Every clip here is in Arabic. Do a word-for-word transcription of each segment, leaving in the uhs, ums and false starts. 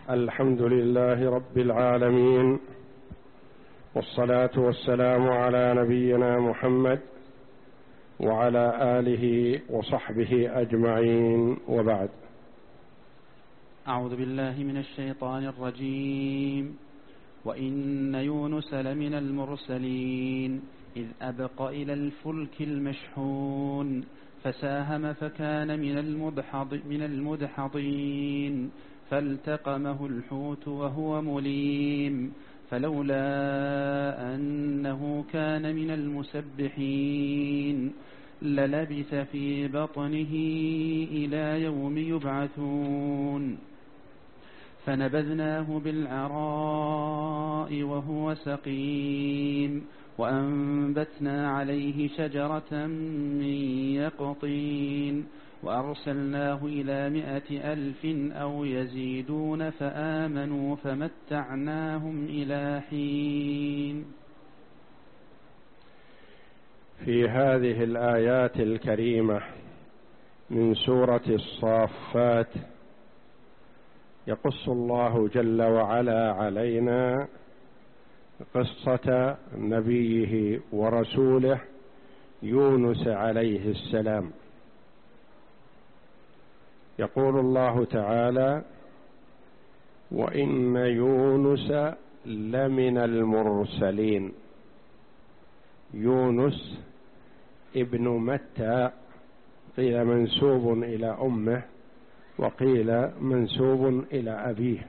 الحمد لله رب العالمين، والصلاة والسلام على نبينا محمد وعلى آله وصحبه أجمعين، وبعد. أعوذ بالله من الشيطان الرجيم. وإن يونس لمن المرسلين إذ أبق إلى الفلك المشحون فساهم فكان من المدحض من المدحضين فالتقمه الحوت وهو مليم فلولا أنه كان من المسبحين للبث في بطنه إلى يوم يبعثون فنبذناه بالعراء وهو سقيم وأنبتنا عليه شجرة من يقطين وأرسلناه إلى مائة ألف أو يزيدون فآمنوا فمتعناهم إلى حين. في هذه الآيات الكريمة من سورة الصافات يقص الله جل وعلا علينا قصة نبيه ورسوله يونس عليه السلام. يقول الله تعالى: وإن يونس لمن المرسلين. يونس ابن متى، قيل منسوب إلى أمه وقيل منسوب إلى أبيه.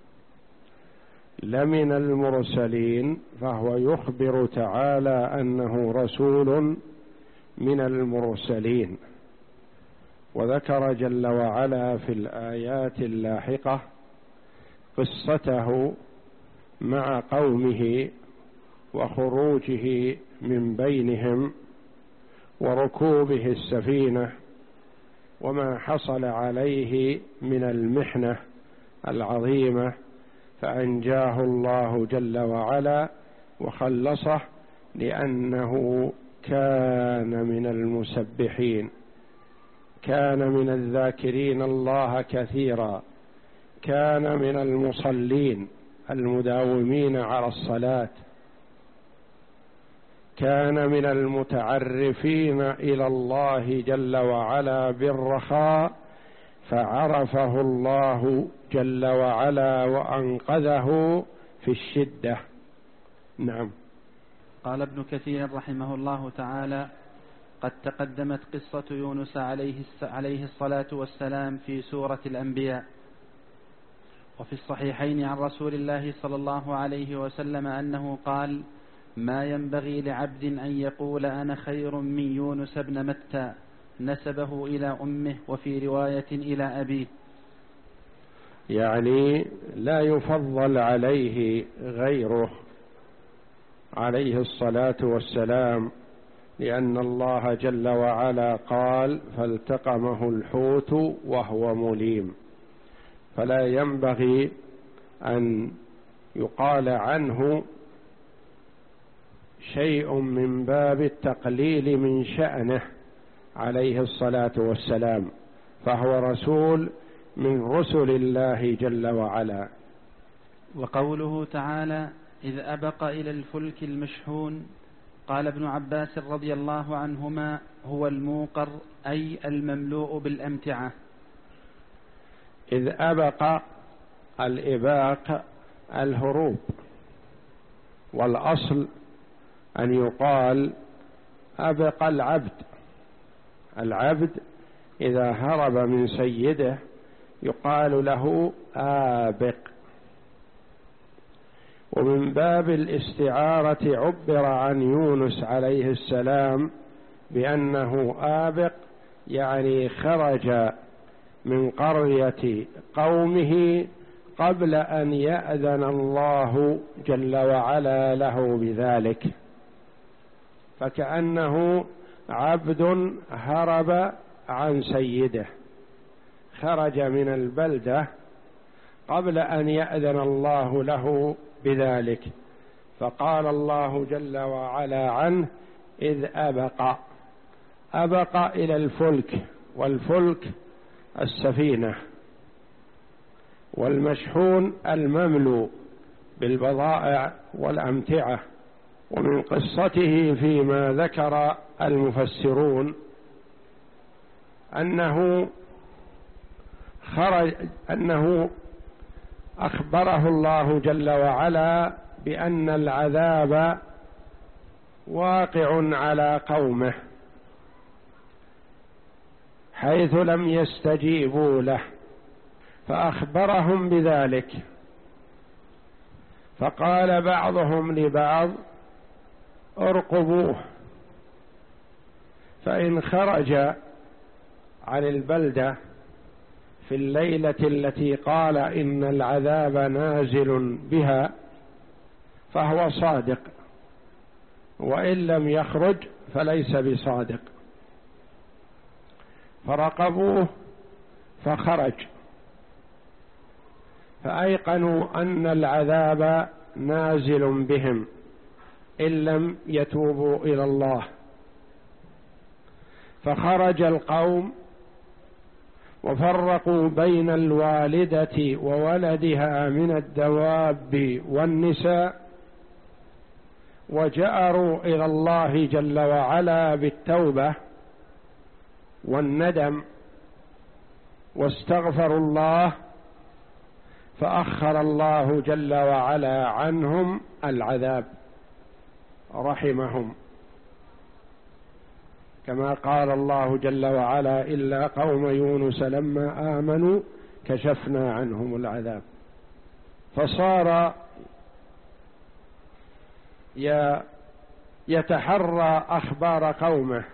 لمن المرسلين، فهو يخبر تعالى أنه رسول من المرسلين. وذكر جل وعلا في الآيات اللاحقة قصته مع قومه وخروجه من بينهم وركوبه السفينة وما حصل عليه من المحنة العظيمة، فأنجاه الله جل وعلا وخلصه لأنه كان من المسبحين، كان من الذاكرين الله كثيرا، كان من المصلين المداومين على الصلاة، كان من المتعرفين إلى الله جل وعلا بالرخاء، فعرفه الله جل وعلا وأنقذه في الشدة. نعم. قال ابن كثير رحمه الله تعالى: قد تقدمت قصة يونس عليه الصلاة والسلام في سورة الأنبياء، وفي الصحيحين عن رسول الله صلى الله عليه وسلم أنه قال: ما ينبغي لعبد أن يقول أنا خير من يونس بن متى، نسبه إلى أمه، وفي رواية إلى أبيه. يعني لا يفضل عليه غيره عليه الصلاة والسلام، لأن الله جل وعلا قال: فالتقمه الحوت وهو مليم. فلا ينبغي أن يقال عنه شيء من باب التقليل من شأنه عليه الصلاة والسلام، فهو رسول من رسل الله جل وعلا. وقوله تعالى: إذ أبق إلى الفلك المشحون، قال ابن عباس رضي الله عنهما: هو الموقر، أي المملوء بالأمتعة. إذ أبق، الإباق الهروب، والأصل أن يقال أبق العبد. العبد إذا هرب من سيده يقال له آبق. ومن باب الاستعارة عبر عن يونس عليه السلام بأنه آبق، يعني خرج من قرية قومه قبل أن يأذن الله جل وعلا له بذلك، فكأنه عبد هرب عن سيده، خرج من البلدة قبل أن يأذن الله له بذلك، فقال الله جل وعلا عنه: إذ أبق. أبق إلى الفلك، والفلك السفينة، والمشحون المملو بالبضائع والأمتعة. ومن قصته فيما ذكر المفسرون أنه خرج أنه أخبره الله جل وعلا بأن العذاب واقع على قومه حيث لم يستجيبوا له، فأخبرهم بذلك. فقال بعضهم لبعض ارقبوه، فإن خرج عن البلدة في الليلة التي قال إن العذاب نازل بها فهو صادق، وإن لم يخرج فليس بصادق. فرقبوه فخرج، فأيقنوا أن العذاب نازل بهم إن لم يتوبوا إلى الله. فخرج القوم وفرقوا بين الوالدة وولدها من الدواب والنساء، وجأروا إلى الله جل وعلا بالتوبة والندم واستغفروا الله، فأخر الله جل وعلا عنهم العذاب رحمهم، كما قال الله جل وعلا إلا قوم يونس لما آمنوا كشفنا عنهم العذاب. فصار يتحرى أخبار قومه،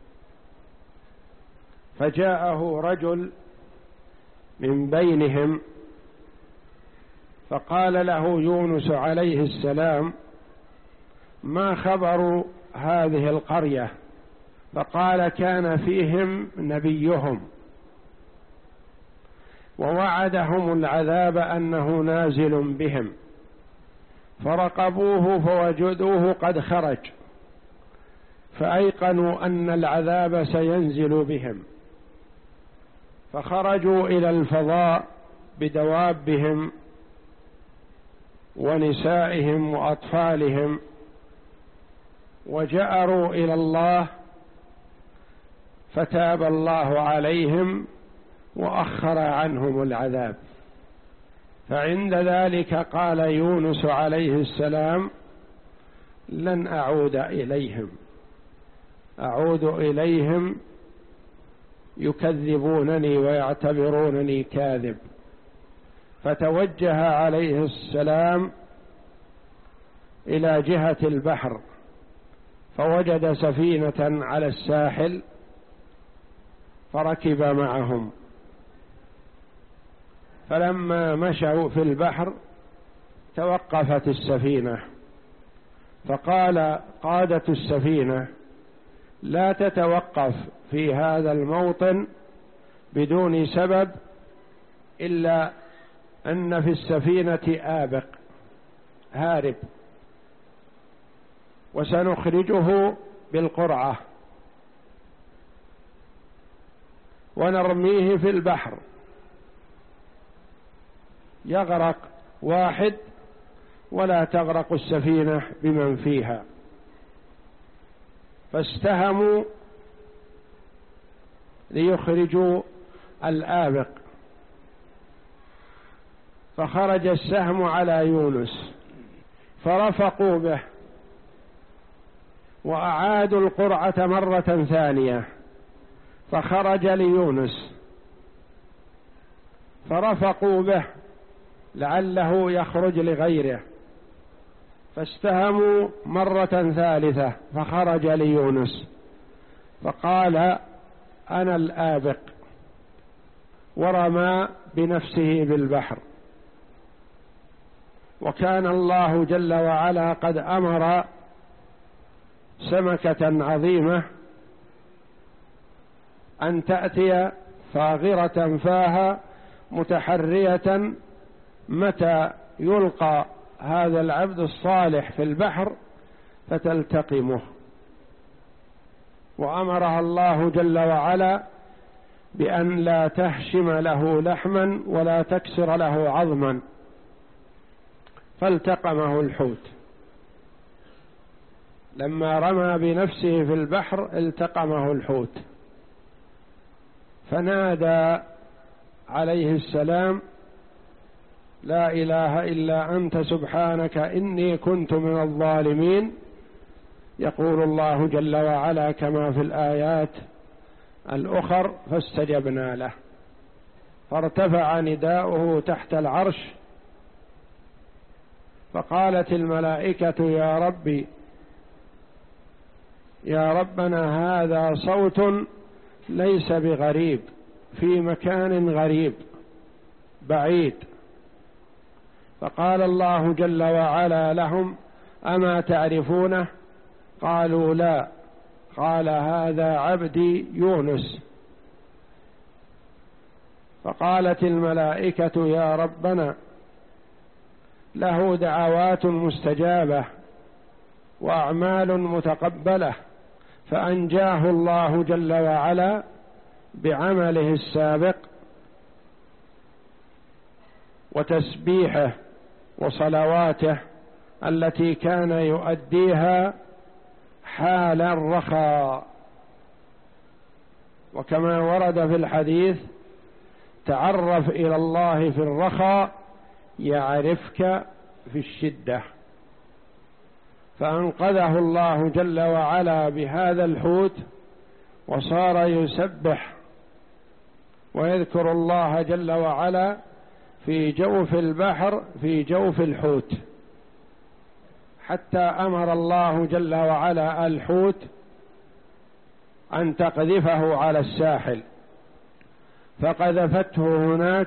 فجاءه رجل من بينهم فقال له يونس عليه السلام ما خبر هذه القرية؟ فقال كان فيهم نبيهم ووعدهم العذاب أنه نازل بهم، فرقبوه فوجدوه قد خرج، فأيقنوا أن العذاب سينزل بهم، فخرجوا إلى الفضاء بدوابهم ونسائهم وأطفالهم، وجأروا إلى الله، فتاب الله عليهم وأخر عنهم العذاب. فعند ذلك قال يونس عليه السلام لن أعود إليهم، أعود إليهم يكذبونني ويعتبرونني كاذب. فتوجه عليه السلام إلى جهة البحر، فوجد سفينة على الساحل فركب معهم. فلما مشوا في البحر توقفت السفينة، فقال قادة السفينة لا تتوقف في هذا الموطن بدون سبب إلا أن في السفينة آبق هارب، وسنخرجه بالقرعة ونرميه في البحر، يغرق واحد ولا تغرق السفينة بمن فيها. فاستهموا ليخرجوا الآبق، فخرج السهم على يونس فرفقوا به وأعادوا القرعة مرة ثانية، فخرج ليونس فرفقوا به لعله يخرج لغيره، فاستهموا مرة ثالثة فخرج ليونس، فقال أنا الآبق، ورمى بنفسه بالبحر. وكان الله جل وعلا قد أمر سمكة عظيمة أن تأتي فاغرة فاها متحرية متى يلقى هذا العبد الصالح في البحر فتلتقمه. وأمرها الله جل وعلا بأن لا تهشم له لحما ولا تكسر له عظما، فالتقمه الحوت. لما رمى بنفسه في البحر التقمه الحوت، فنادى عليه السلام: لا إله إلا أنت سبحانك إني كنت من الظالمين. يقول الله جل وعلا كما في الآيات الأخر: فاستجبنا له، فارتفع نداؤه تحت العرش، فقالت الملائكة: يا ربي يا ربنا هذا صوت ليس بغريب، في مكان غريب بعيد. فقال الله جل وعلا لهم: أما تعرفونه؟ قالوا: لا. قال: هذا عبدي يونس. فقالت الملائكة: يا ربنا له دعوات مستجابة وأعمال متقبلة، فأنجاه الله جل وعلا بعمله السابق وتسبيحه وصلواته التي كان يؤديها حال الرخاء. وكما ورد في الحديث: تعرف إلى الله في الرخاء يعرفك في الشدة. فأنقذه الله جل وعلا بهذا الحوت، وصار يسبح ويذكر الله جل وعلا في جوف البحر في جوف الحوت، حتى أمر الله جل وعلا الحوت أن تقذفه على الساحل، فقذفته هناك،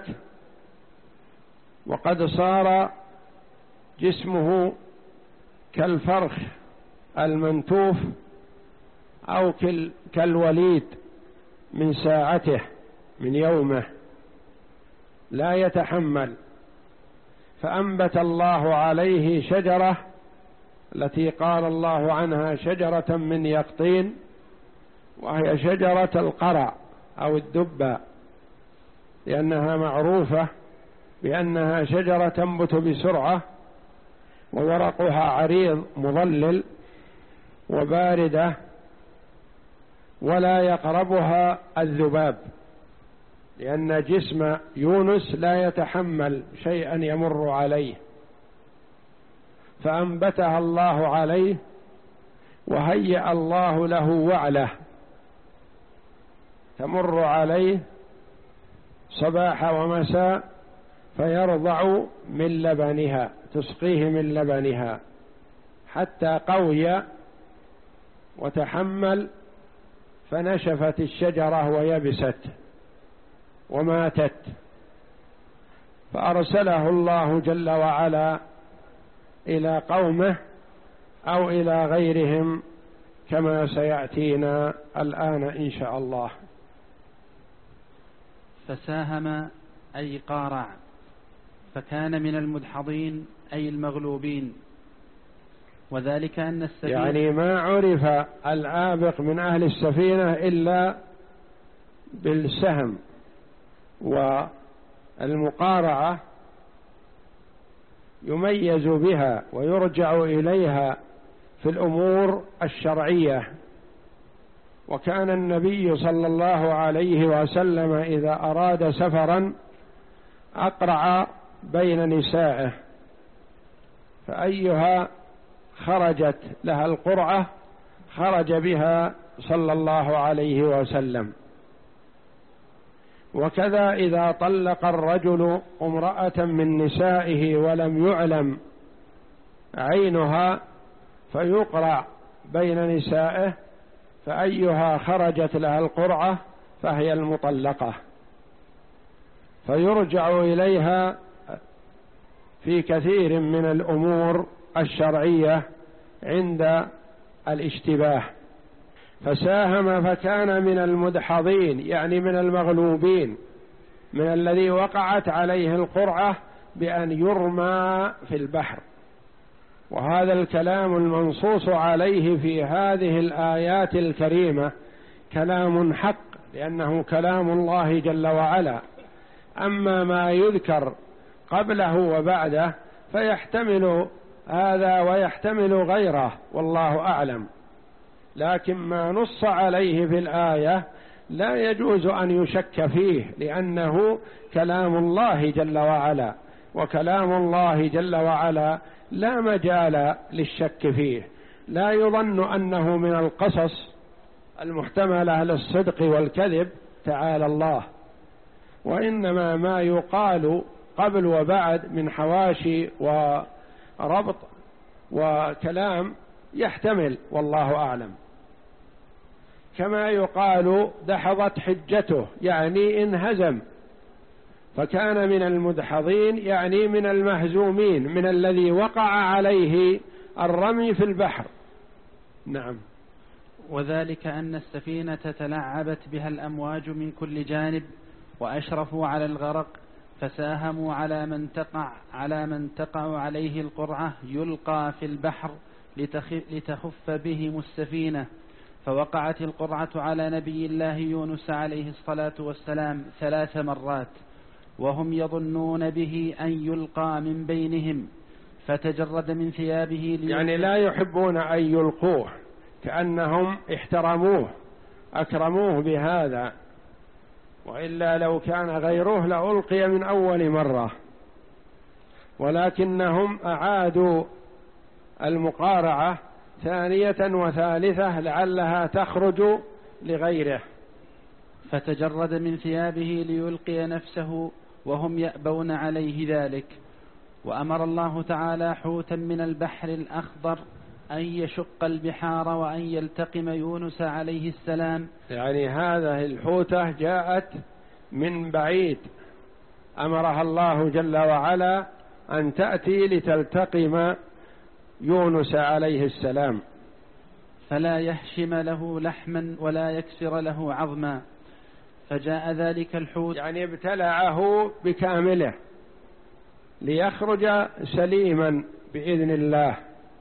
وقد صار جسمه كالفرخ المنتوف أو كالوليد من ساعته من يومه، لا يتحمل. فأنبت الله عليه شجرة التي قال الله عنها شجرة من يقطين، وهي شجرة القرع أو الدبة، لأنها معروفة بأنها شجرة تنبت بسرعة، وورقها عريض مظلل وباردة، ولا يقربها الذباب، لأن جسم يونس لا يتحمل شيئا يمر عليه، فأنبتها الله عليه، وهيأ الله له وعلة تمر عليه صباح ومساء، فيرضع من لبنها، تسقيه من لبنها حتى قوي وتحمل، فنشفت الشجرة ويبست وماتت. فأرسله الله جل وعلا إلى قومه أو إلى غيرهم كما سيأتينا الآن إن شاء الله. فساهم أي قارع، فكان من المدحضين أي المغلوبين، وذلك أن السفينة يعني ما عرف الآبق من أهل السفينة إلا بالسهم، والمقارعة يميز بها ويرجع إليها في الأمور الشرعية. وكان النبي صلى الله عليه وسلم إذا أراد سفرا أقرع بين نسائه، فأيها خرجت لها القرعة خرج بها صلى الله عليه وسلم. وكذا إذا طلق الرجل امرأة من نسائه ولم يعلم عينها فيقرع بين نسائه، فأيها خرجت لها القرعة فهي المطلقة، فيرجع إليها في كثير من الأمور الشرعية عند الاشتباه. فساهم فكان من المدحضين، يعني من المغلوبين، من الذي وقعت عليه القرعة بأن يرمى في البحر. وهذا الكلام المنصوص عليه في هذه الآيات الكريمة كلام حق لأنه كلام الله جل وعلا. أما ما يذكر قبله وبعده فيحتمل هذا ويحتمل غيره والله أعلم، لكن ما نص عليه في الآية لا يجوز أن يشك فيه، لأنه كلام الله جل وعلا، وكلام الله جل وعلا لا مجال للشك فيه. لا يظن أنه من القصص المحتملة للصدق والكذب تعالى الله، وإنما ما يقال قبل وبعد من حواشي وربط وكلام يحتمل والله أعلم. كما يقال دحضت حجته، يعني انهزم، فكان من المدحضين يعني من المهزومين، من الذي وقع عليه الرمي في البحر. نعم. وذلك أن السفينة تلاعبت بها الأمواج من كل جانب، وأشرفوا على الغرق، فساهموا على من تقع على من تقع عليه القرعة يلقى في البحر لتخف بهم السفينة، فوقعت القرعة على نبي الله يونس عليه الصلاة والسلام ثلاث مرات، وهم يظنون به أن يلقى من بينهم، فتجرد من ثيابه يعني لا يحبون أن يلقوه، كأنهم احترموه أكرموه بهذا، وإلا لو كان غيره لألقي من أول مرة، ولكنهم أعادوا المقارعة ثانية وثالثة لعلها تخرج لغيره. فتجرد من ثيابه ليلقي نفسه وهم يأبون عليه ذلك. وأمر الله تعالى حوتا من البحر الأخضر أن يشق البحار وأن يلتقم يونس عليه السلام. يعني هذه الحوتة جاءت من بعيد، أمرها الله جل وعلا أن تأتي لتلتقم يونس عليه السلام، فلا يهشم له لحما ولا يكسر له عظما. فجاء ذلك الحوت، يعني ابتلعه بكامله ليخرج سليما بإذن الله.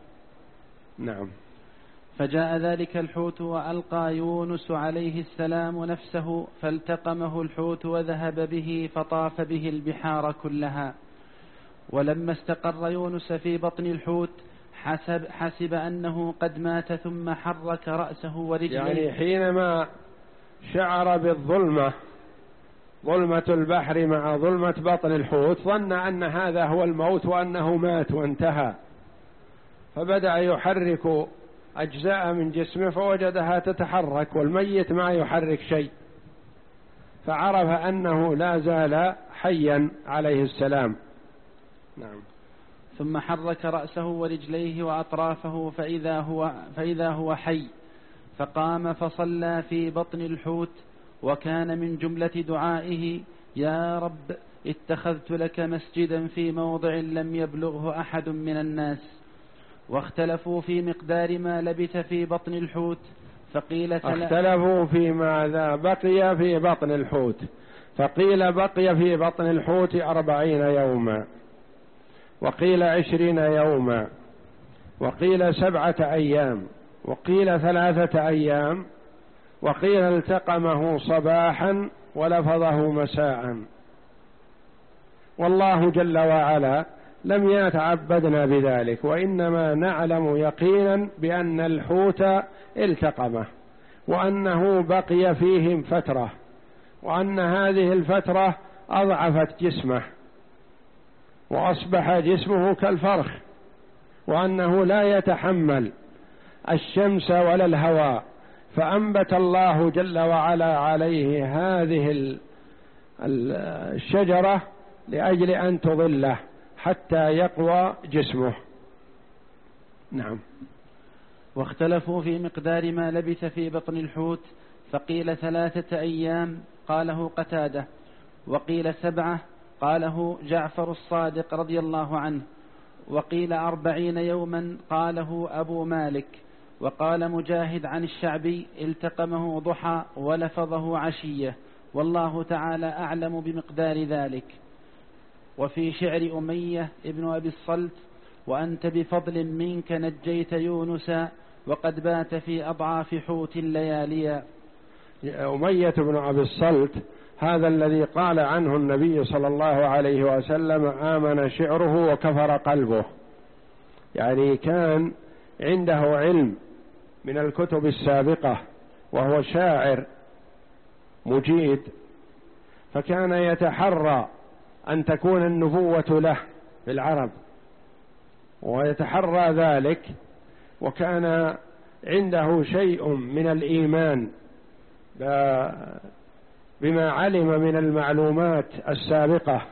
نعم. فجاء ذلك الحوت وألقى يونس عليه السلام نفسه، فالتقمه الحوت وذهب به، فطاف به البحار كلها. ولما استقر يونس في بطن الحوت حسب, حسب أنه قد مات، ثم حرك رأسه ورجليه. يعني حينما شعر بالظلمة، ظلمة البحر مع ظلمة بطن الحوت، ظن أن هذا هو الموت وأنه مات وانتهى، فبدأ يحرك أجزاء من جسمه فوجدها تتحرك والميت ما يحرك شيء، فعرف أنه لا زال حيا عليه السلام. نعم. ثم حرك رأسه ورجليه وأطرافه فإذا هو, فإذا هو حي، فقام فصلى في بطن الحوت، وكان من جملة دعائه: يا رب اتخذت لك مسجدا في موضع لم يبلغه أحد من الناس. واختلفوا في مقدار ما لبث في بطن الحوت، فقيل اختلفوا في ماذا بقي في بطن الحوت، فقيل بقي في بطن الحوت أربعين يوما، وقيل عشرين يوما، وقيل سبعة أيام، وقيل ثلاثة أيام، وقيل التقمه صباحا ولفظه مساء. والله جل وعلا لم يتعبدنا بذلك، وإنما نعلم يقينا بأن الحوت التقمه، وأنه بقي فيهم فترة، وأن هذه الفترة أضعفت جسمه وأصبح جسمه كالفرخ، وأنه لا يتحمل الشمس ولا الهواء، فأنبت الله جل وعلا عليه هذه الشجرة لأجل أن تظله حتى يقوى جسمه. نعم. واختلفوا في مقدار ما لبث في بطن الحوت، فقيل ثلاثة أيام قاله قتادة، وقيل سبعة قاله جعفر الصادق رضي الله عنه، وقيل أربعين يوما قاله أبو مالك، وقال مجاهد عن الشعبي: التقمه ضحى ولفظه عشية، والله تعالى أعلم بمقدار ذلك. وفي شعر أمية ابن أبي الصلت: وأنت بفضل منك نجيت يونس، وقد بات في أضعاف حوت اللياليا. أمية بن أبي الصلت هذا الذي قال عنه النبي صلى الله عليه وسلم آمن شعره وكفر قلبه، يعني كان عنده علم من الكتب السابقة وهو شاعر مجيد، فكان يتحرى أن تكون النبوة له في العرب ويتحرى ذلك، وكان عنده شيء من الإيمان بما علم من المعلومات السابقة،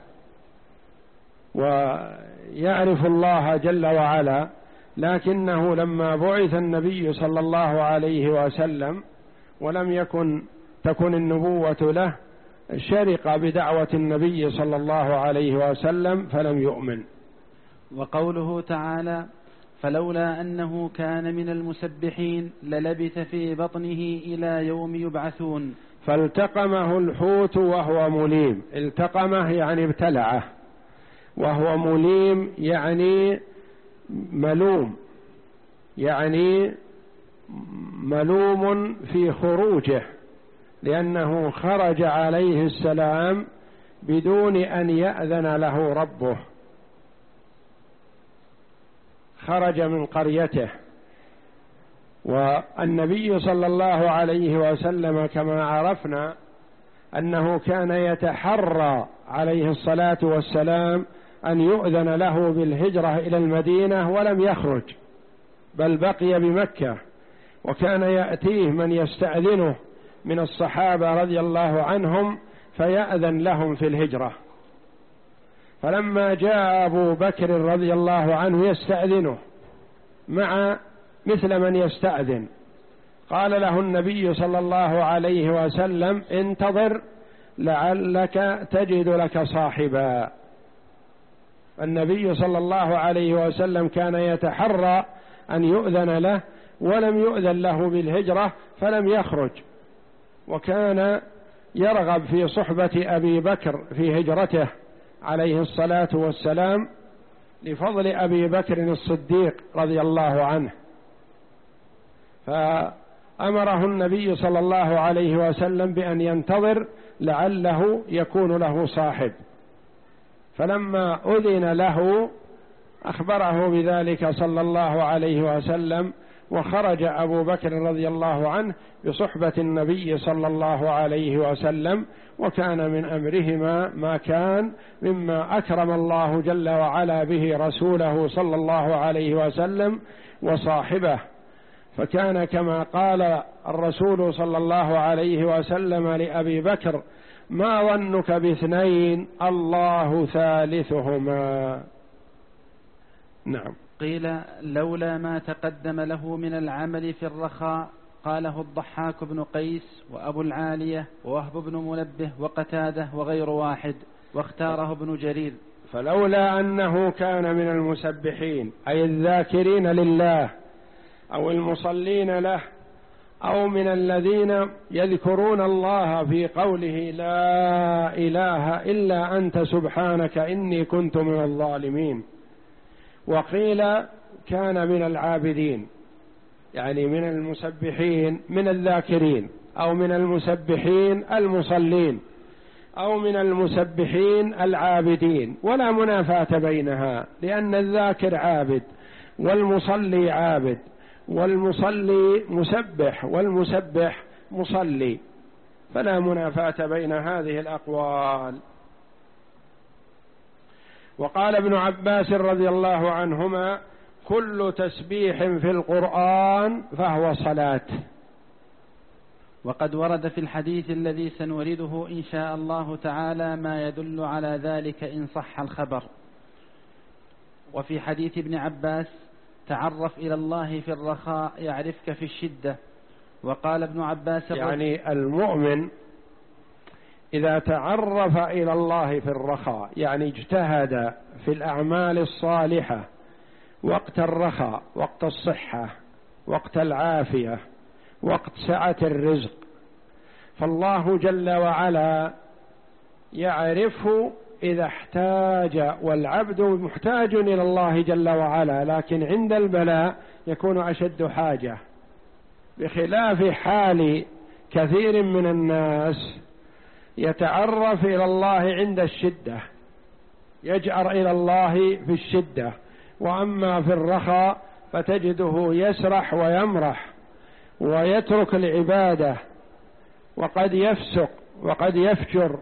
ويعرف الله جل وعلا، لكنه لما بعث النبي صلى الله عليه وسلم ولم يكن تكن النبوة له شرق بدعوة النبي صلى الله عليه وسلم فلم يؤمن. وقوله تعالى فلولا أنه كان من المسبحين للبث في بطنه إلى يوم يبعثون. فالتقمه الحوت وهو مليم، التقمه يعني ابتلعه، وهو مليم يعني ملوم، يعني ملوم في خروجه، لأنه خرج عليه السلام بدون أن يأذن له ربه، خرج من قريته. والنبي صلى الله عليه وسلم كما عرفنا أنه كان يتحرى عليه الصلاة والسلام أن يؤذن له بالهجرة إلى المدينة ولم يخرج، بل بقي بمكة، وكان يأتيه من يستأذنه من الصحابة رضي الله عنهم فيأذن لهم في الهجرة. فلما جاء أبو بكر رضي الله عنه يستأذنه مع مثل من يستأذن، قال له النبي صلى الله عليه وسلم انتظر لعلك تجد لك صاحبا. النبي صلى الله عليه وسلم كان يتحرى أن يؤذن له ولم يؤذن له بالهجرة فلم يخرج، وكان يرغب في صحبة أبي بكر في هجرته عليه الصلاة والسلام لفضل أبي بكر الصديق رضي الله عنه، فأمره النبي صلى الله عليه وسلم بأن ينتظر لعله يكون له صاحب. فلما أذن له أخبره بذلك صلى الله عليه وسلم، وخرج أبو بكر رضي الله عنه بصحبة النبي صلى الله عليه وسلم، وكان من أمرهما ما كان مما أكرم الله جل وعلا به رسوله صلى الله عليه وسلم وصاحبه. فكان كما قال الرسول صلى الله عليه وسلم لأبي بكر ما ظنك باثنين الله ثالثهما. نعم. قيل لولا ما تقدم له من العمل في الرخاء، قاله الضحاك بن قيس وأبو العالية ووهب بن منبه وقتاده وغير واحد، واختاره ابن جرير. فلولا أنه كان من المسبحين أي الذاكرين لله أو المصلين له، أو من الذين يذكرون الله في قوله لا إله إلا أنت سبحانك إني كنت من الظالمين. وقيل كان من العابدين، يعني من المسبحين من الذاكرين، أو من المسبحين المصلين، أو من المسبحين العابدين، ولا منافاة بينها، لأن الذاكر عابد والمصلي عابد، والمصلي مسبح والمسبح مصلي، فلا منافاة بين هذه الأقوال. وقال ابن عباس رضي الله عنهما كل تسبيح في القرآن فهو صلاة. وقد ورد في الحديث الذي سنورده إن شاء الله تعالى ما يدل على ذلك إن صح الخبر. وفي حديث ابن عباس تعرف إلى الله في الرخاء يعرفك في الشدة. وقال ابن عباس يعني المؤمن إذا تعرف إلى الله في الرخاء، يعني اجتهد في الأعمال الصالحة وقت الرخاء، وقت الصحة، وقت العافية، وقت سعة الرزق، فالله جل وعلا يعرفه إذا احتاج، والعبد محتاج إلى الله جل وعلا، لكن عند البلاء يكون أشد حاجة، بخلاف حال كثير من الناس يتعرف إلى الله عند الشدة، يجأر إلى الله في الشدة، وأما في الرخاء فتجده يسرح ويمرح ويترك العبادة، وقد يفسق وقد يفجر،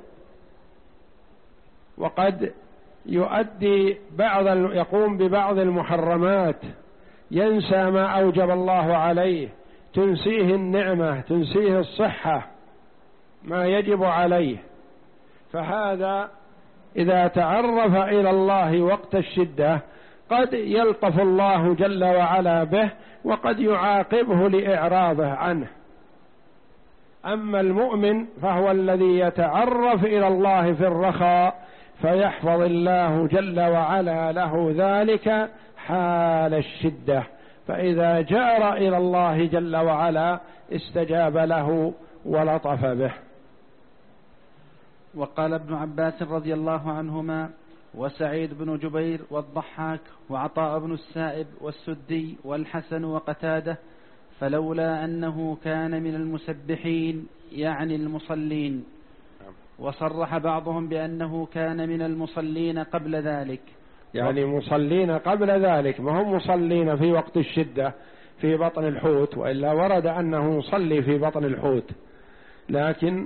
وقد يؤدي بعض يقوم ببعض المحرمات، ينسى ما أوجب الله عليه، تنسيه النعمة، تنسيه الصحة، ما يجب عليه. فهذا إذا تعرف إلى الله وقت الشدة قد يلطف الله جل وعلا به، وقد يعاقبه لإعراضه عنه. أما المؤمن فهو الذي يتعرف إلى الله في الرخاء فيحفظ الله جل وعلا له ذلك حال الشدة، فإذا جأر إلى الله جل وعلا استجاب له ولطف به. وقال ابن عباس رضي الله عنهما وسعيد بن جبير والضحاك وعطاء بن السائب والسدي والحسن وقتاده: فلولا أنه كان من المسبحين يعني المصلين. وصرح بعضهم بأنه كان من المصلين قبل ذلك، يعني مصلين قبل ذلك، ما هم مصلين في وقت الشدة في بطن الحوت، وإلا ورد أنه يصلي في بطن الحوت، لكن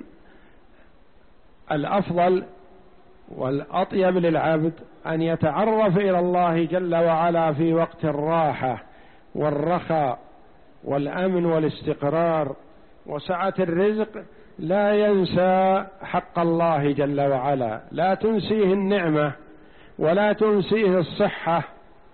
الأفضل والأطيب للعبد أن يتعرف إلى الله جل وعلا في وقت الراحة والرخاء والأمن والاستقرار وسعة الرزق، لا ينسى حق الله جل وعلا، لا تنسيه النعمة ولا تنسيه الصحة،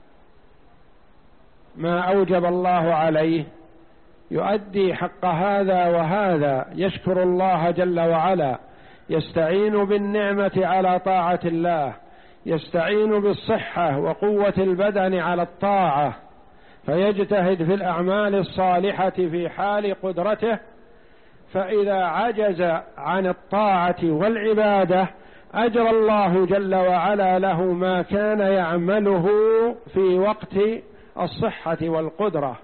ما أوجب الله عليه، يؤدي حق هذا وهذا، يشكر الله جل وعلا، يستعين بالنعمة على طاعة الله، يستعين بالصحة وقوة البدن على الطاعة، فيجتهد في الأعمال الصالحة في حال قدرته، فإذا عجز عن الطاعة والعبادة أجرى الله جل وعلا له ما كان يعمله في وقت الصحة والقدرة،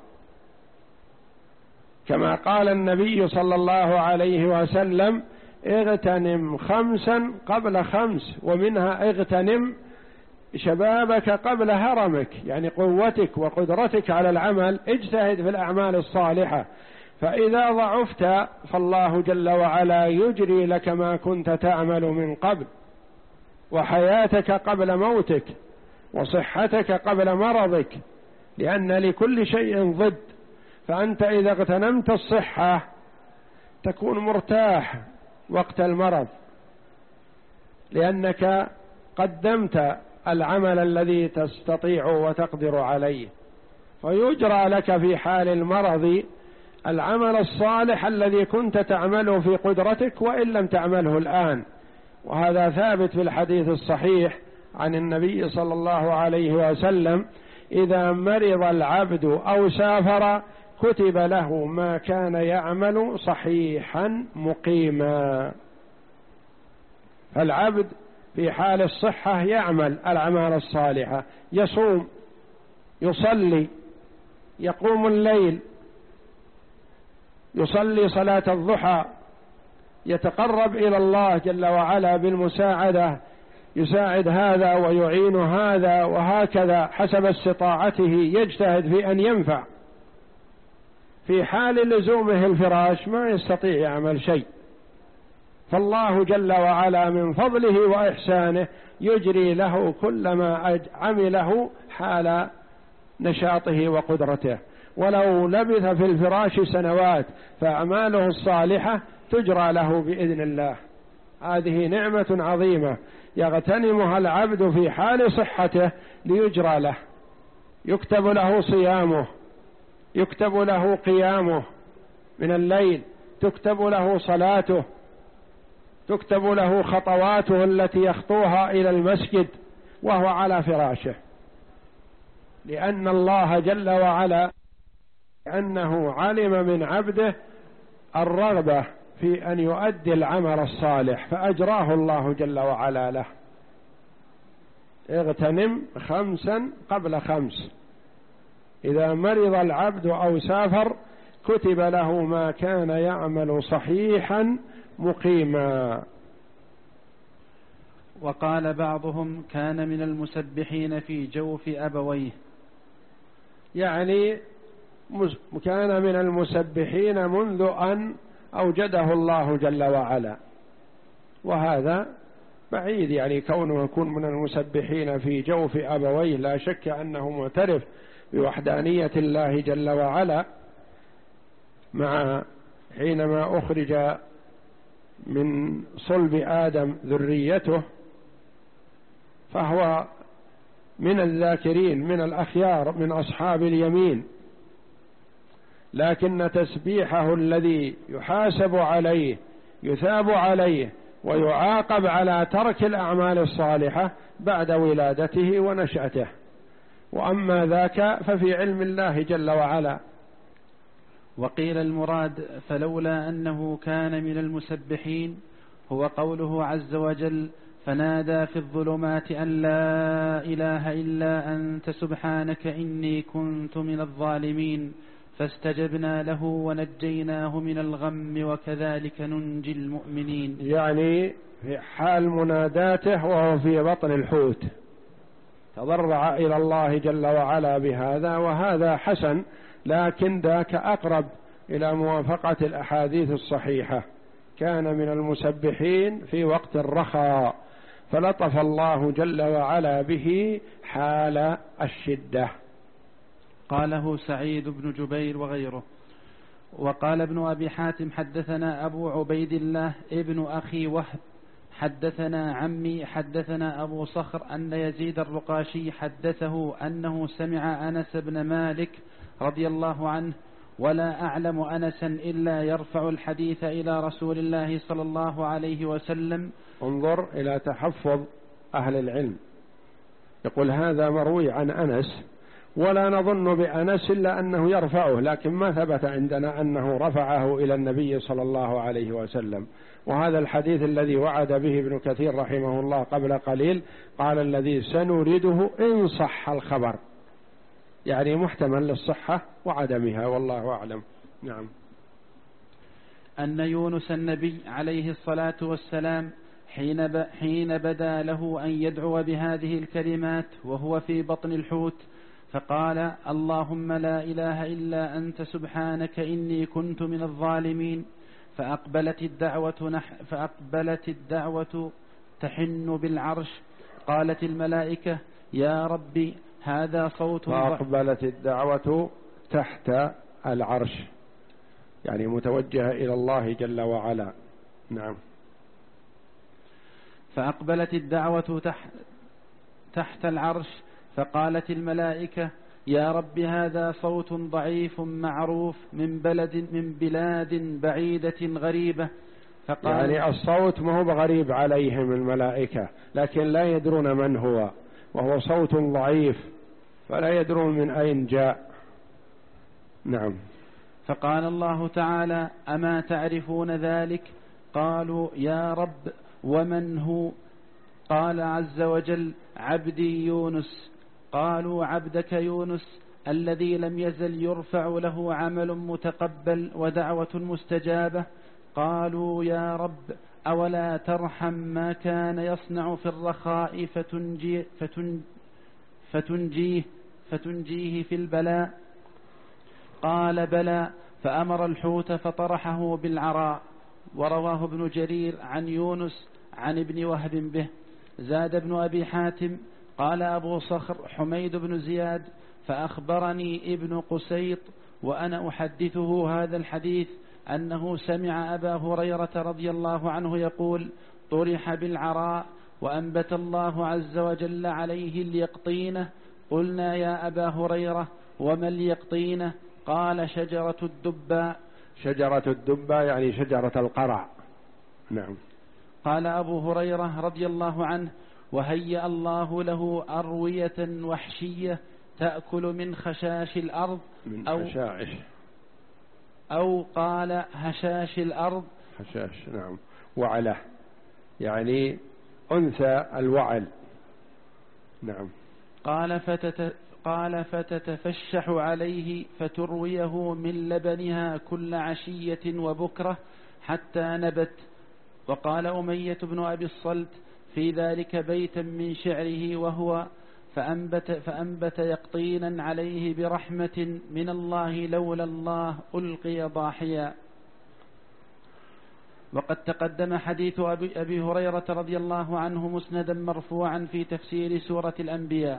كما قال النبي صلى الله عليه وسلم: اغتنم خمسا قبل خمس، ومنها اغتنم شبابك قبل هرمك، يعني قوتك وقدرتك على العمل، اجتهد في الأعمال الصالحة، فإذا ضعفت فالله جل وعلا يجري لك ما كنت تعمل من قبل، وحياتك قبل موتك، وصحتك قبل مرضك، لأن لكل شيء ضد. فأنت إذا اغتنمت الصحة تكون مرتاح وقت المرض، لأنك قدمت العمل الذي تستطيع وتقدر عليه، فيجرى لك في حال المرض العمل الصالح الذي كنت تعمله في قدرتك وإن لم تعمله الآن. وهذا ثابت في الحديث الصحيح عن النبي صلى الله عليه وسلم: إذا مرض العبد أو سافر كتب له ما كان يعمل صحيحا مقيما. فالعبد في حال الصحة يعمل الأعمال الصالحة، يصوم، يصلي، يقوم الليل، يصلي صلاة الضحى، يتقرب إلى الله جل وعلا بالمساعدة، يساعد هذا ويعين هذا، وهكذا حسب استطاعته يجتهد في أن ينفع. في حال لزومه الفراش ما يستطيع يعمل شيء، فالله جل وعلا من فضله وإحسانه يجري له كل ما عمله حال نشاطه وقدرته، ولو لبث في الفراش سنوات فأعماله الصالحة تجرى له بإذن الله. هذه نعمة عظيمة يغتنمها العبد في حال صحته ليجرى له، يكتب له صيامه، يكتب له قيامه من الليل، تكتب له صلاته، تكتب له خطواته التي يخطوها إلى المسجد وهو على فراشه، لأن الله جل وعلا أنه علم من عبده الرغبة في أن يؤدي العمل الصالح فأجراه الله جل وعلا له. اغتنم خمسا قبل خمس، إذا مرض العبد أو سافر كتب له ما كان يعمل صحيحا مقيما. وقال بعضهم كان من المسبحين في جوف أبويه، يعني كان من المسبحين منذ أن أوجده الله جل وعلا، وهذا بعيد، يعني كونه يكون من المسبحين في جوف أبويه لا شك أنه معترف بوحدانية الله جل وعلا، مع حينما أخرج من صلب آدم ذريته فهو من الذاكرين من الأخيار من أصحاب اليمين، لكن تسبيحه الذي يحاسب عليه يثاب عليه ويعاقب على ترك الأعمال الصالحة بعد ولادته ونشأته، وأما ذاك ففي علم الله جل وعلا. وقيل المراد فلولا أنه كان من المسبحين هو قوله عز وجل فنادى في الظلمات أن لا إله إلا أنت سبحانك إني كنت من الظالمين فاستجبنا له ونجيناه من الغم وكذلك ننجي المؤمنين. يعني في حال مناداته وهو في بطن الحوت تضرع إلى الله جل وعلا بهذا، وهذا حسن، لكن ذاك أقرب إلى موافقة الأحاديث الصحيحة. كان من المسبحين في وقت الرخاء فلطف الله جل وعلا به حال الشدة. قاله سعيد بن جبير وغيره. وقال ابن أبي حاتم حدثنا أبو عبيد الله ابن أخي وهب حدثنا عمي حدثنا أبو صخر أن يزيد الرقاشي حدثه أنه سمع أنس بن مالك رضي الله عنه ولا أعلم أنسا إلا يرفع الحديث إلى رسول الله صلى الله عليه وسلم. انظر إلى تحفظ أهل العلم، يقول هذا مروي عن أنس ولا نظن بأنس إلا أنه يرفعه، لكن ما ثبت عندنا أنه رفعه إلى النبي صلى الله عليه وسلم. وهذا الحديث الذي وعد به ابن كثير رحمه الله قبل قليل قال الذي سنريده إن صح الخبر، يعني محتمل للصحة وعدمها، والله أعلم. نعم. أن يونس النبي عليه الصلاة والسلام حين حين بدا له أن يدعو بهذه الكلمات وهو في بطن الحوت فقال اللهم لا إله إلا أنت سبحانك إني كنت من الظالمين، فأقبلت الدعوة نح فأقبلت الدعوة تحن بالعرش. قالت الملائكة يا ربي هذا صوت. فأقبلت الدعوة تحت العرش، يعني متوجهة إلى الله جل وعلا. نعم. فأقبلت الدعوة تحت, تحت العرش فقالت الملائكة يا رب هذا صوت ضعيف معروف من بلد من بلاد بعيدة غريبة. فقال يعني الصوت ما هو بغريب عليهم الملائكة، لكن لا يدرون من هو، وهو صوت ضعيف فلا يدرون من أين جاء. نعم. فقال الله تعالى أما تعرفون ذلك؟ قالوا يا رب ومن هو؟ قال عز وجل عبدي يونس. قالوا عبدك يونس الذي لم يزل يرفع له عمل متقبل ودعوة مستجابة. قالوا يا رب أولا ترحم ما كان يصنع في الرخاء فتنجي فتن فتنجيه فتنجيه في البلاء؟ قال بلى، فأمر الحوت فطرحه بالعراء. ورواه ابن جرير عن يونس عن ابن وهب به. زاد ابن أبي حاتم قال أبو صخر حميد بن زياد فأخبرني ابن قسيط وأنا أحدثه هذا الحديث أنه سمع أبا هريرة رضي الله عنه يقول طرح بالعراء وأنبت الله عز وجل عليه اليقطينة. قلنا يا أبا هريرة وما اليقطينة؟ قال شجرة الدباء. شجرة الدباء يعني شجرة القرع. نعم. قال أبو هريرة رضي الله عنه وهيأ الله له أروية وحشية تأكل من خشاش الأرض من أو حشائش أو قال هشاش الأرض. حشاش نعم. وعله يعني أنثى الوعل. نعم. قال فتت قال فتتفشح عليه فترويه من لبنها كل عشية وبكرة حتى نبت. وقال أمية بن أبي الصلت في ذلك بيتا من شعره وهو فأنبت, فأنبت يقطينا عليه برحمة من الله لولا الله ألقي ضاحيا. وقد تقدم حديث أبي, أبي هريرة رضي الله عنه مسندا مرفوعا في تفسير سورة الأنبياء،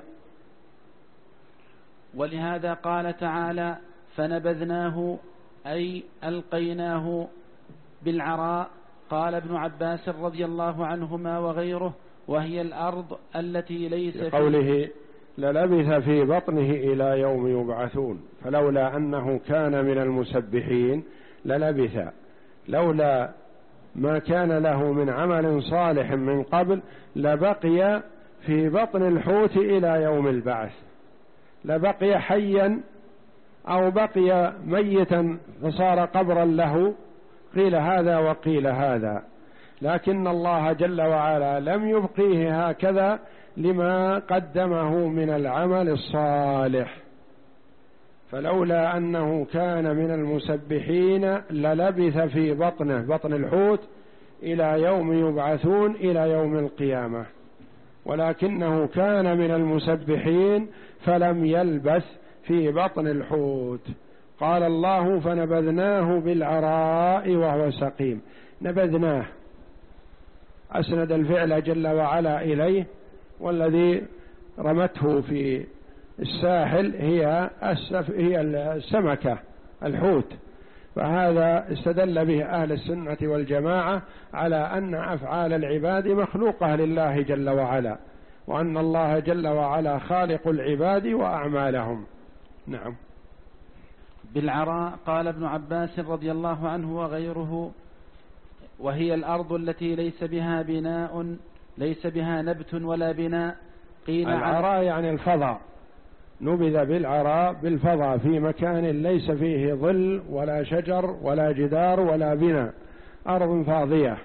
ولهذا قال تعالى فنبذناه أي ألقيناه بالعراء. قال ابن عباس رضي الله عنهما وغيره وهي الأرض التي ليس في قوله للبث في بطنه إلى يوم يبعثون، فلولا أنه كان من المسبحين للبث، لولا ما كان له من عمل صالح من قبل لبقي في بطن الحوت إلى يوم البعث، لبقي حيا أو بقي ميتا فصار قبرا له، قيل هذا وقيل هذا، لكن الله جل وعلا لم يبقيه هكذا لما قدمه من العمل الصالح. فلولا أنه كان من المسبحين للبث في بطنه بطن الحوت إلى يوم يبعثون إلى يوم القيامة، ولكنه كان من المسبحين فلم يلبث في بطن الحوت. قال الله فنبذناه بالعراء وهو سقيم. نبذناه أسند الفعل جل وعلا إليه، والذي رمته في الساحل هي هي السمكة الحوت، فهذا استدل به أهل السنة والجماعة على أن أفعال العباد مخلوقة لله جل وعلا، وأن الله جل وعلا خالق العباد وأعمالهم. نعم. بالعراء قال ابن عباس رضي الله عنه وغيره وهي الأرض التي ليس بها بناء ليس بها نبت ولا بناء. قيل العراء يعني الفضاء، نبذ بالعراء بالفضاء في مكان ليس فيه ظل ولا شجر ولا جدار ولا بناء، أرض فاضية.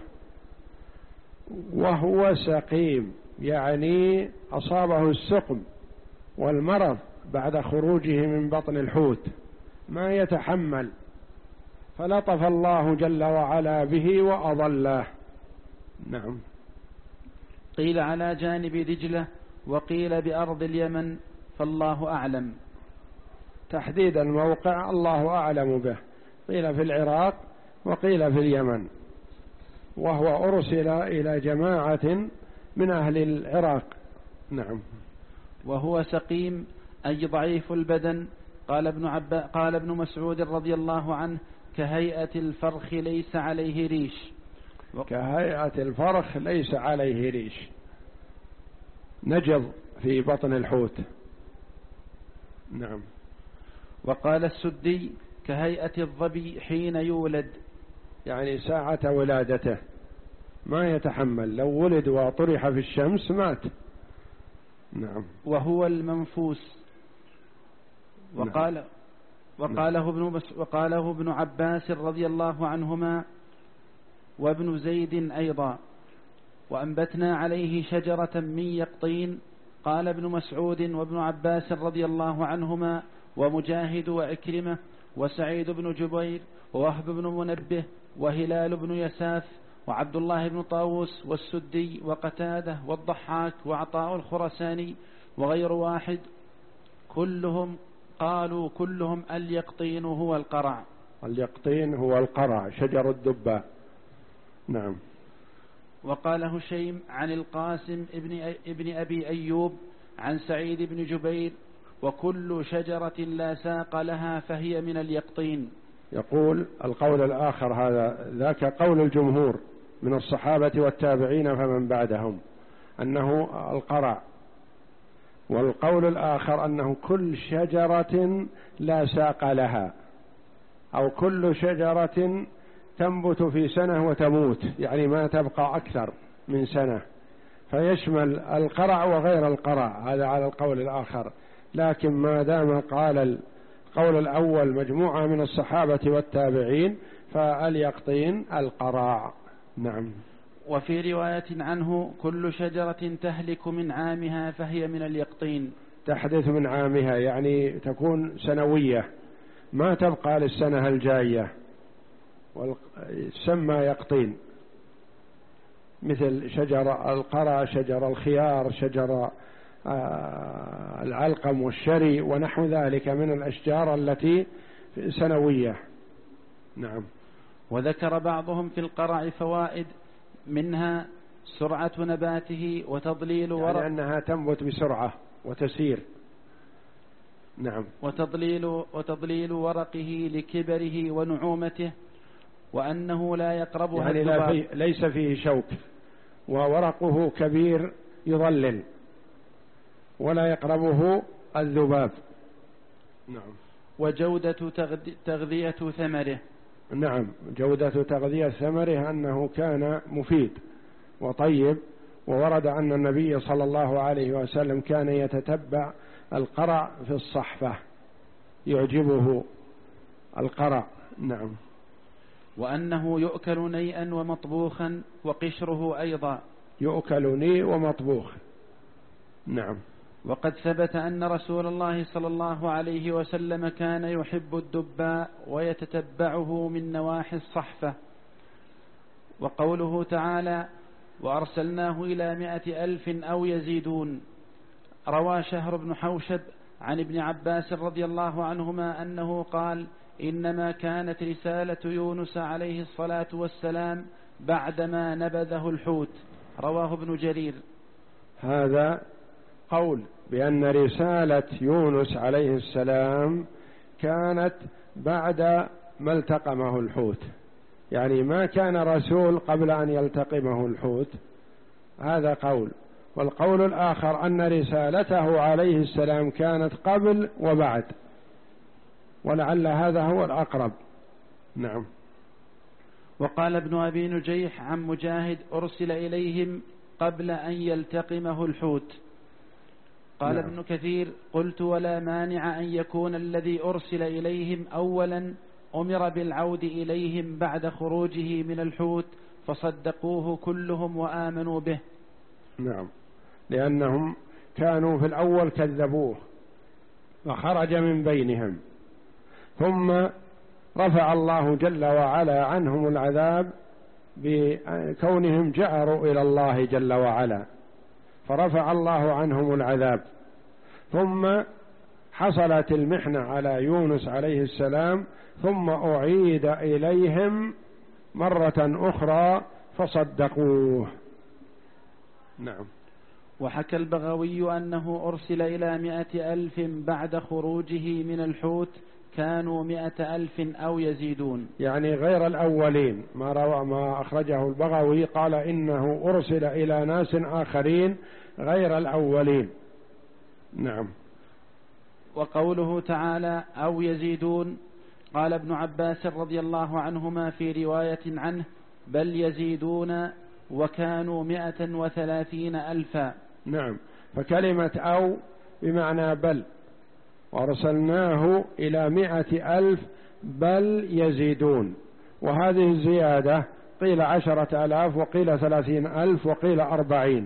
وهو سقيم يعني أصابه السقم والمرض بعد خروجه من بطن الحوت، ما يتحمل، فلطف الله جل وعلا به وأضله. نعم. قيل على جانب دجلة وقيل بأرض اليمن، فالله أعلم. تحديد الموقع الله أعلم به، قيل في العراق وقيل في اليمن، وهو أرسل إلى جماعة من أهل العراق. نعم. وهو سقيم أي ضعيف البدن. قال ابن عبا قال ابن مسعود رضي الله عنه كهيئة الفرخ ليس عليه ريش. كهيئة الفرخ ليس عليه ريش، نجض في بطن الحوت. نعم. وقال السدي كهيئة الظبي حين يولد، يعني ساعة ولادته ما يتحمل، لو ولد وطرح في الشمس مات. نعم. وهو المنفوس. وقال نعم. وقاله ابن بس وقاله ابن عباس رضي الله عنهما وابن زيد أيضا. وأنبتنا عليه شجرة من يقطين. قال ابن مسعود وابن عباس رضي الله عنهما ومجاهد وعكرمة وسعيد بن جبير ووهب بن منبه وهلال بن يساف وعبد الله بن طاووس والسدي وقتادة والضحاك وعطاء الخرساني وغير واحد، كلهم قالوا كلهم اليقطين هو القرع. اليقطين هو القرع، شجر الدباء. نعم. وقال هشيم عن القاسم ابن, ابن أبي أيوب عن سعيد بن جبير وكل شجرة لا ساق لها فهي من اليقطين. يقول القول الآخر هذا ذاك قول الجمهور من الصحابة والتابعين فمن بعدهم أنه القرع، والقول الآخر أنه كل شجرة لا ساق لها، أو كل شجرة تنبت في سنة وتموت، يعني ما تبقى أكثر من سنة، فيشمل القرع وغير القرع، هذا على القول الآخر. لكن ما دام قال القول الأول مجموعة من الصحابة والتابعين فاليقطين القرع. نعم. وفي رواية عنه كل شجرة تهلك من عامها فهي من اليقطين. تحدث من عامها، يعني تكون سنوية ما تبقى للسنة الجاية، وسمى يقطين، مثل شجر القرى، شجر الخيار، شجر العلقم والشري ونحو ذلك من الأشجار التي سنوية. نعم. وذكر بعضهم في القرع فوائد، منها سرعة نباته وتضليل ورق، يعني أنها تنبت بسرعة وتسير. نعم. وتضليل, وتضليل ورقه لكبره ونعومته، وأنه لا يقربها يعني لا في ليس فيه شوك، وورقه كبير يظلل ولا يقربه الذباب. نعم. وجودة تغذية ثمره. نعم، جودة تغذية ثمره أنه كان مفيد وطيب، وورد أن النبي صلى الله عليه وسلم كان يتتبع القرع في الصحفة، يعجبه القرع. نعم. وأنه يؤكل نيئا ومطبوخا، وقشره أيضا يؤكل نيء ومطبوخ. نعم. وقد ثبت أن رسول الله صلى الله عليه وسلم كان يحب الدباء ويتتبعه من نواحي الصحفة. وقوله تعالى: وأرسلناه إلى مائة ألف أو يزيدون. روى شهر بن حوشب عن ابن عباس رضي الله عنهما أنه قال: إنما كانت رسالة يونس عليه الصلاة والسلام بعدما نبذه الحوت. رواه ابن جرير. هذا قول بأن رسالة يونس عليه السلام كانت بعد ما التقمه الحوت، يعني ما كان رسول قبل أن يلتقمه الحوت، هذا قول. والقول الآخر أن رسالته عليه السلام كانت قبل وبعد، ولعل هذا هو الأقرب. نعم. وقال ابن أبي نجيح عن مجاهد: أرسل إليهم قبل أن يلتقمه الحوت. قال نعم. ابن كثير: قلت: ولا مانع أن يكون الذي أرسل إليهم أولا أمر بالعود إليهم بعد خروجه من الحوت فصدقوه كلهم وآمنوا به. نعم، لأنهم كانوا في الأول كذبوه فخرج من بينهم، ثم رفع الله جل وعلا عنهم العذاب بكونهم جأروا إلى الله جل وعلا، فرفع الله عنهم العذاب، ثم حصلت المحنة على يونس عليه السلام، ثم أعيد إليهم مرة أخرى فصدقوه. نعم. وحكى البغوي أنه أرسل إلى مائة ألف بعد خروجه من الحوت، كانوا مائة ألف أو يزيدون، يعني غير الأولين. ما روى ما أخرجه البغوي قال إنه أرسل إلى ناس آخرين غير الأولين. نعم. وقوله تعالى أو يزيدون، قال ابن عباس رضي الله عنهما في رواية عنه: بل يزيدون وكانوا مائة وثلاثين ألفا. نعم، فكلمة أو بمعنى بل، وارسلناه إلى مائة ألف بل يزيدون، وهذه الزيادة قيل عشرة ألاف وقيل ثلاثين ألف وقيل أربعين،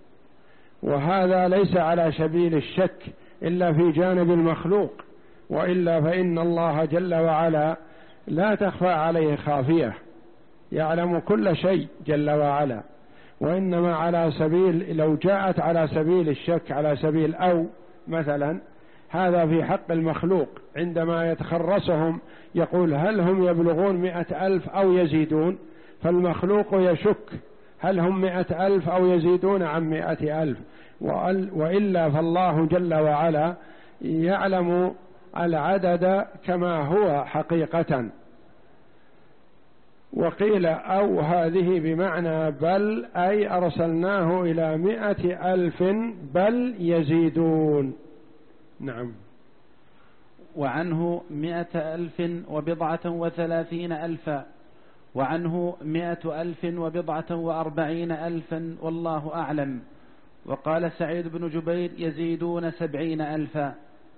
وهذا ليس على سبيل الشك إلا في جانب المخلوق، وإلا فإن الله جل وعلا لا تخفى عليه خافية، يعلم كل شيء جل وعلا. وإنما على سبيل، لو جاءت على سبيل الشك على سبيل أو مثلا، هذا في حق المخلوق عندما يتخرصهم يقول هل هم يبلغون مئة ألف أو يزيدون، فالمخلوق يشك هل هم مئة ألف أو يزيدون عن مئة ألف، وإلا فالله جل وعلا يعلم العدد كما هو حقيقة. وقيل أو هذه بمعنى بل، أي أرسلناه إلى مئة ألف بل يزيدون. نعم. وعنه مئة ألف وبضعة وثلاثين ألفا، وعنه مئة ألف وبضعة وأربعين ألفا، والله أعلم. وقال سعيد بن جبير: يزيدون سبعين ألفا.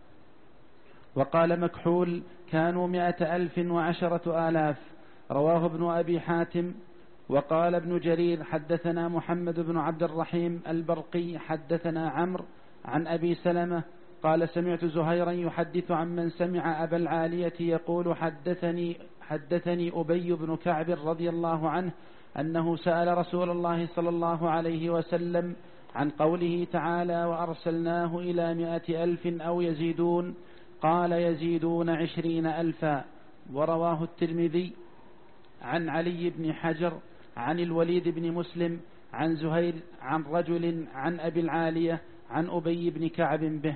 وقال مكحول: كانوا مئة ألف وعشرة آلاف. رواه ابن أبي حاتم. وقال ابن جرير: حدثنا محمد بن عبد الرحيم البرقي حدثنا عمرو عن أبي سلمة قال سمعت زهيرا يحدث عن من سمع أبا العالية يقول حدثني, حدثني أبي بن كعب رضي الله عنه أنه سأل رسول الله صلى الله عليه وسلم عن قوله تعالى وأرسلناه إلى مائة ألف أو يزيدون، قال يزيدون عشرين ألفا. ورواه الترمذي عن علي بن حجر عن الوليد بن مسلم عن زهير عن رجل عن أبي العالية عن أبي بن كعب به،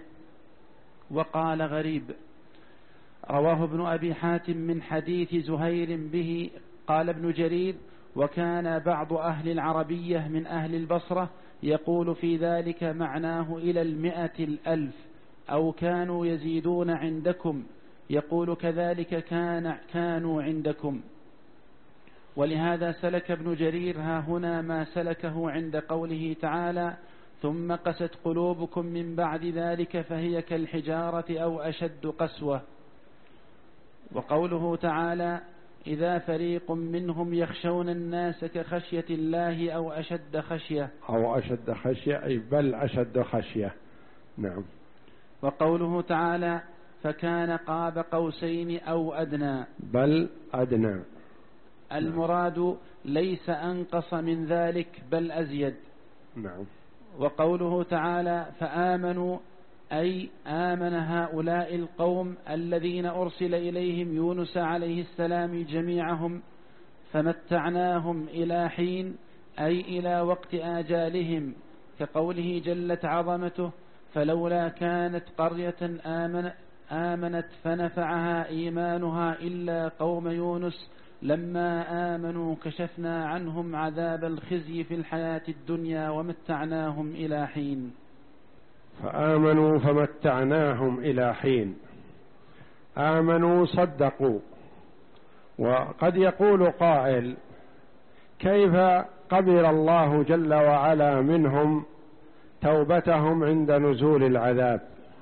وقال غريب. رواه ابن أبي حاتم من حديث زهير به. قال ابن جرير وكان بعض أهل العربية من أهل البصرة يقول في ذلك معناه إلى المئة الألف أو كانوا يزيدون عندكم، يقول كذلك كان كانوا عندكم. ولهذا سلك ابن جرير ها هنا ما سلكه عند قوله تعالى ثم قست قلوبكم من بعد ذلك فهي كالحجارة أو أشد قسوة. وقوله تعالى إذا فريق منهم يخشون الناس كخشية الله أو أشد خشية أو أشد خشية أي بل أشد خشية. نعم. وقوله تعالى فكان قاب قوسين أو أدنى بل أدنى، المراد ليس أنقص من ذلك بل أزيد. نعم. وقوله تعالى فآمنوا أي آمن هؤلاء القوم الذين أرسل إليهم يونس عليه السلام جميعهم فمتعناهم إلى حين أي إلى وقت آجالهم، كقوله جلت عظمته فلولا كانت قرية آمن آمنت فنفعها إيمانها إلا قوم يونس لما آمنوا كشفنا عنهم عذاب الخزي في الحياة الدنيا ومتعناهم إلى حين. فآمنوا فمتعناهم إلى حين، آمنوا صدقوا. وقد يقول قائل كيف قبل الله جل وعلا منهم توبتهم عند نزول العذاب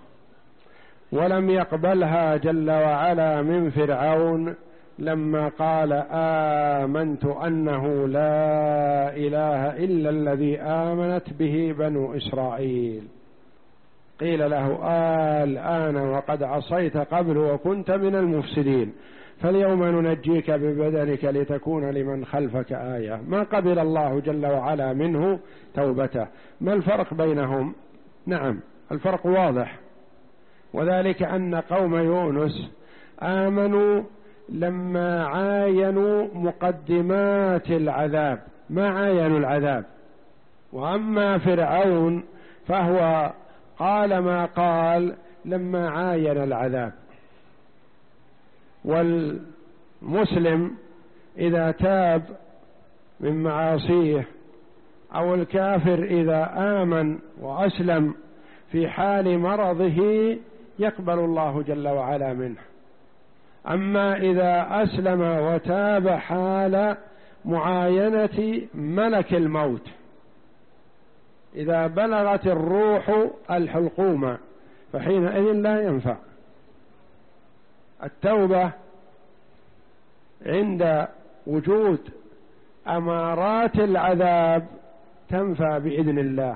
ولم يقبلها جل وعلا من فرعون لما قال آمنت أنه لا إله إلا الذي آمنت به بنو إسرائيل؟ قيل له آه الآن وقد عصيت قبل وكنت من المفسدين فاليوم ننجيك ببدنك لتكون لمن خلفك آية. ما قبل الله جل وعلا منه توبته. ما الفرق بينهم؟ نعم الفرق واضح، وذلك أن قوم يونس آمنوا لما عاينوا مقدمات العذاب، ما عاينوا العذاب. وأما فرعون فهو قال ما قال لما عاين العذاب. والمسلم إذا تاب من معاصيه أو الكافر إذا آمن وأسلم في حال مرضه يقبل الله جل وعلا منه. أما إذا أسلم وتاب حال معاينة ملك الموت، إذا بلغت الروح الحلقوم فحينئذ لا ينفع. التوبة عند وجود أمارات العذاب تنفع بإذن الله،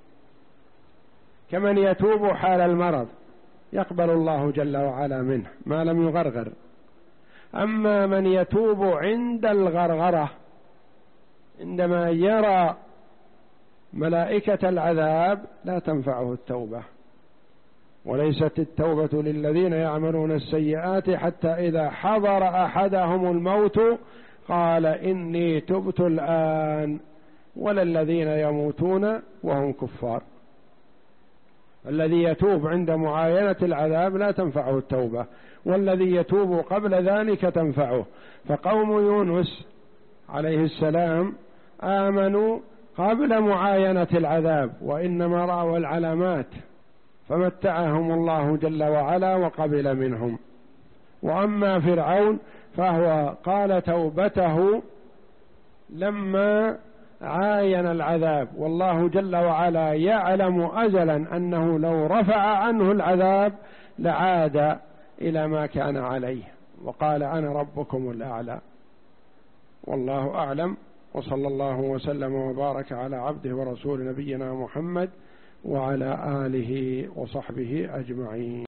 كمن يتوب حال المرض يقبل الله جل وعلا منه ما لم يغرغر. أما من يتوب عند الغرغرة عندما يرى ملائكة العذاب لا تنفعه التوبة. وليست التوبة للذين يعملون السيئات حتى إذا حضر أحدهم الموت قال إني تبت الآن، ولا الذين يموتون وهم كفار. الذي يتوب عند معاينة العذاب لا تنفعه التوبة، والذي يتوب قبل ذلك تنفعه. فقوم يونس عليه السلام آمنوا قبل معاينة العذاب وإنما رأوا العلامات فمتعهم الله جل وعلا وقبل منهم. وأما فرعون فهو قال توبته لما عاين العذاب، والله جل وعلا يعلم أزلا أنه لو رفع عنه العذاب لعاد إلى ما كان عليه وقال أنا ربكم الأعلى. والله أعلم، وصلى الله وسلم وبارك على عبده ورسول نبينا محمد وعلى آله وصحبه أجمعين.